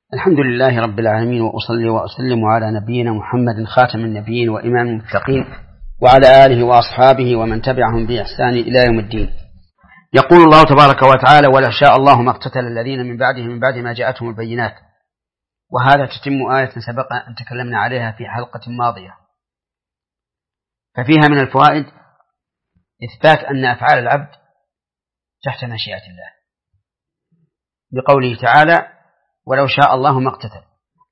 الحمد لله رب العالمين، وأصلي وأسلم على نبينا محمد خاتم النبيين وإمام المتقين وعلى آله وأصحابه ومن تبعهم بإحسان إلى يوم الدين. يقول الله تبارك وتعالى: ولو شاء الله ما اقتتل الذين من بعدهم من بعد ما جاءتهم البينات. وهذا تتم آية سبق أن تكلمنا عليها في حلقة ماضية، ففيها من الفوائد إثبات أن أفعال العبد تحت مشيئة الله، بقوله تعالى: ولو شاء الله ما اقتتل،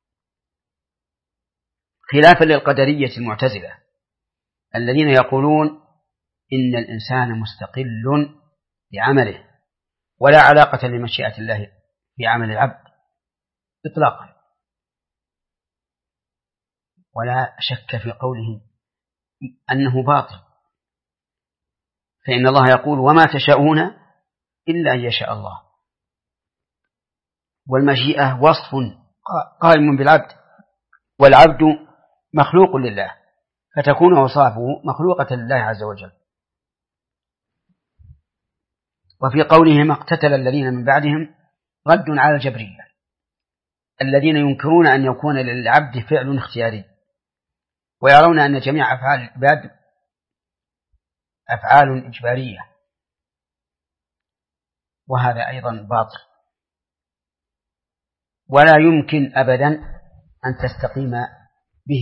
خلافا للقدرية المعتزلة الذين يقولون إن الإنسان مستقل بعمله ولا علاقة لمشيئة الله في عمل العبد إطلاقا، ولا شك في قوله أنه باطل، فإن الله يقول: وما تشاءون إلا أن يشاء الله. والمشيئة وصف قائم بالعبد، والعبد مخلوق لله، فتكون أوصافه مخلوقة لله عز وجل. وفي قوله ما اقتتل الذين من بعدهم رد على الجبرية الذين ينكرون أن يكون للعبد فعل اختياري، ويرون أن جميع أفعال العباد أفعال إجبارية، وهذا أيضا باطل، ولا يمكن أبدا أن تستقيم به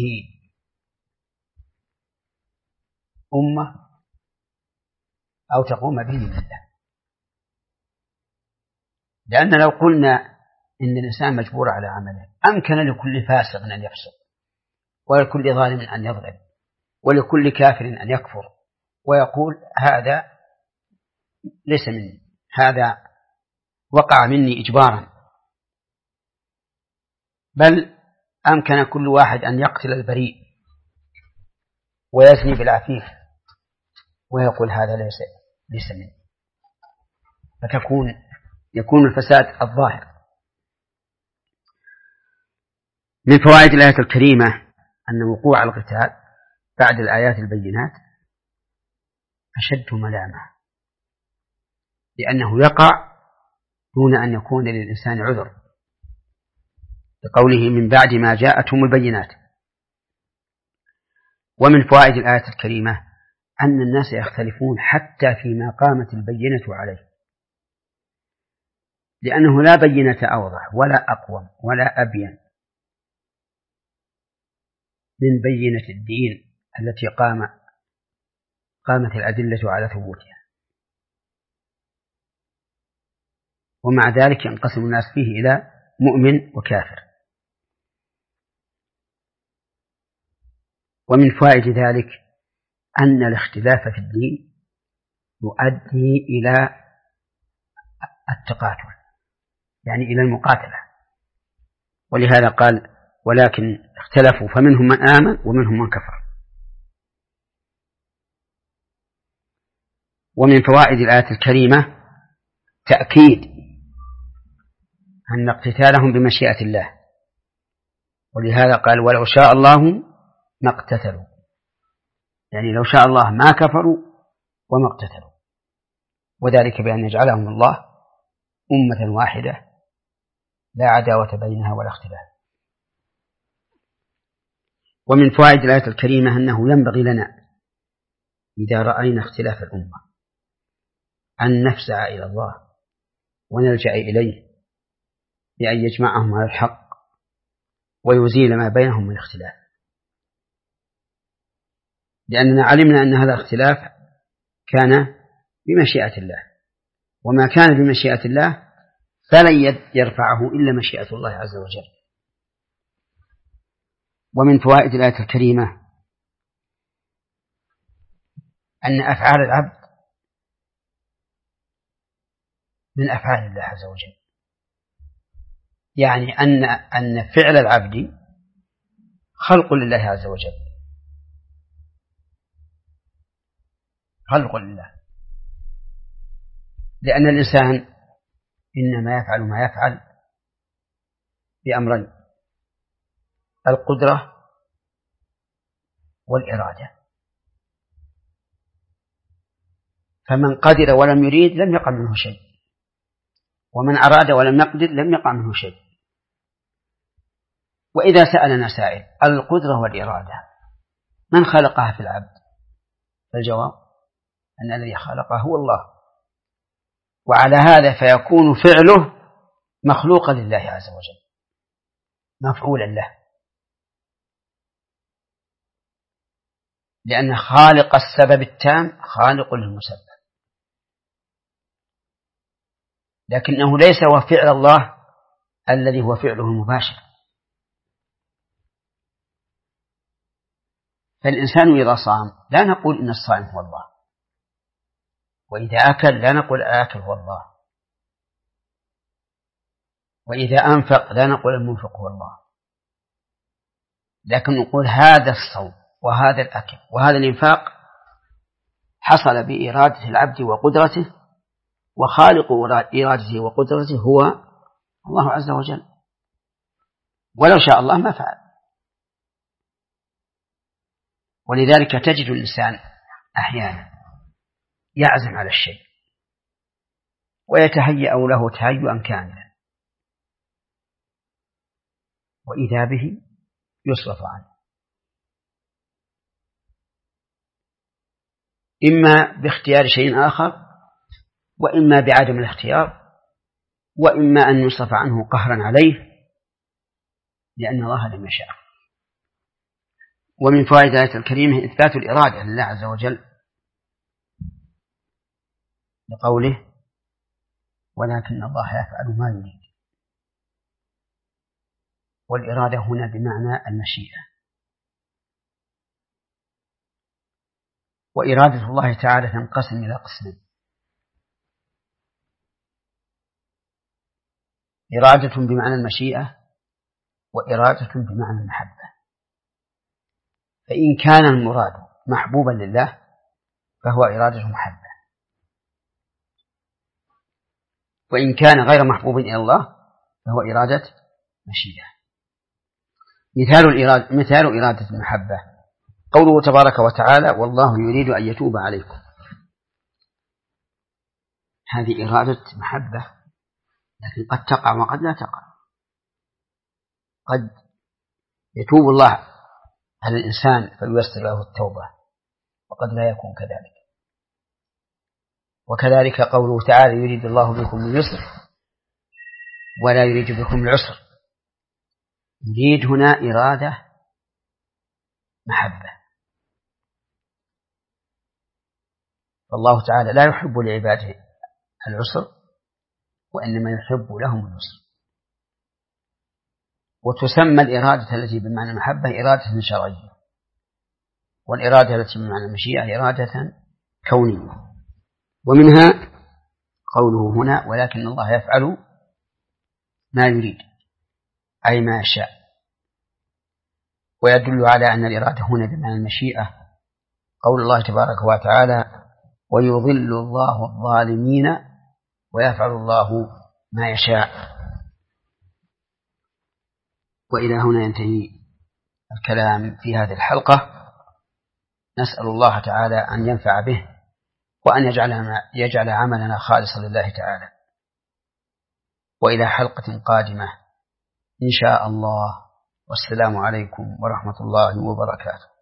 أمة أو تقوم به ملة. لأن لو قلنا إن الإنسان مجبور على عمله، أمكن لكل فاسق أن يفسق، ولكل ظالم أن يظلم، ولكل كافر أن يكفر ويقول هذا ليس مني، هذا وقع مني إجبارا، بل أمكن كل واحد أن يقتل البريء ويزني بالعفيف ويقول هذا ليس مني، يكون الفساد الظاهر. من فوائد الآية الكريمة أن وقوع القتال بعد الآيات البينات أشد ملامة، لأنه يقع دون أن يكون للإنسان عذر، بقوله من بعد ما جاءتهم البينات. ومن فوائد الآية الكريمة أن الناس يختلفون حتى فيما قامت البينة عليه، لأنه لا بينة أوضح ولا أقوم ولا أبين من بينة الدين التي قامت الأدلة على ثبوتها. ومع ذلك ينقسم الناس فيه إلى مؤمن وكافر. ومن فوائد ذلك أن الاختلاف في الدين يؤدي إلى التقاتل، يعني إلى المقاتلة، ولهذا قال: ولكن اختلفوا فمنهم من آمن ومنهم من كفر. ومن فوائد الآية الكريمة تأكيد أن اقتتالهم بمشيئة الله، ولهذا قال: ولو شاء الله ما اقتتلوا، يعني لو شاء الله ما كفروا وما اقتتلوا، وذلك بأن يجعلهم الله أمة واحدة لا عداوة بينها ولا اختلاف. ومن فوائد الآية الكريمة أنه ينبغي لنا إذا رأينا اختلاف الأمة أن نفزع إلى الله ونلجأ إليه بأن يجمعهم على الحق ويزيل ما بينهم من اختلاف، لأننا علمنا أن هذا الاختلاف كان بمشيئة الله، وما كان بمشيئة الله فلن يرفعه إلا مشيئة الله عز وجل. ومن فوائد الآية الكريمة أن أفعال العبد من أفعال الله عز وجل، يعني أن فعل العبد خلق لله عز وجل، خلق لله، لأن الإنسان إنما يفعل ما يفعل بأمرين: القدرة والإرادة. فمن قدر ولم يريد لم يقع منه شيء، ومن أراد ولم يقدر لم يقع منه شيء. وإذا سألنا سائل القدرة والإرادة من خلقها في العبد؟ الجواب أن الذي خلقه هو الله، وعلى هذا فيكون فعله مخلوقا لله عز وجل، مفعولا له، لأن خالق السبب التام خالق للمسبب، لكنه ليس هو فعل الله الذي هو فعله المباشر. فالإنسان إذا صام لا نقول إن الصائم هو الله، وإذا أكل لا نقول آكل هو الله، وإذا أنفق لا نقول المنفق هو الله، لكن نقول هذا الصوم وهذا الأكل وهذا الإنفاق حصل بإرادة العبد وقدرته، وخالق إرادته وقدرته هو الله عز وجل، ولو شاء الله ما فعل. ولذلك تجد الإنسان أحيانا يعزم على الشيء ويتهيأ له تهيئا كاملا، وإذا به يصرف عنه، إما باختيار شيء آخر، وإما بعدم الاختيار، وإما أن يصرف عنه قهرا عليه لأن الله لم يشاء. ومن فوائد الآية الكريمة إثبات الإرادة لله عز وجل لقوله ولكن الله يفعل ما يريد، والإرادة هنا بمعنى المشيئة. وإرادة الله تعالى تنقسم إلى قسمين: إرادة بمعنى المشيئة، وإرادة بمعنى المحبة. فإن كان المراد محبوبا لله فهو إرادة محبة، وإن كان غير محبوب إلى الله فهو إرادة مشيئة. مثال إرادة المحبة قوله تبارك وتعالى والله يريد أن يتوب عليكم، هذه إرادة محبة، لكن قد تقع وقد لا تقع. قد يتوب الله على الإنسان فييسر له التوبة، وقد لا يكون كذلك. وكذلك قوله تعالى يريد الله بكم اليسر ولا يريد بكم العسر، يريد هنا إرادة محبة. فالله تعالى لا يحب لعباده العسر، وإنما يحب لهم اليسر. وتسمى الإرادة التي بمعنى المحبة إرادة شرعية، والإرادة التي بمعنى المشيئة إرادة كونية. ومنها قوله هنا ولكن الله يفعل ما يريد، أي ما يشاء. ويدل على أن الإرادة هنا بمعنى المشيئة قول الله تبارك وتعالى ويضل الله الظالمين ويفعل الله ما يشاء. وإلى هنا ينتهي الكلام في هذه الحلقة. نسأل الله تعالى أن ينفع به، وأن يجعل عملنا خالصا لله تعالى. وإلى حلقة قادمة إن شاء الله، والسلام عليكم ورحمة الله وبركاته.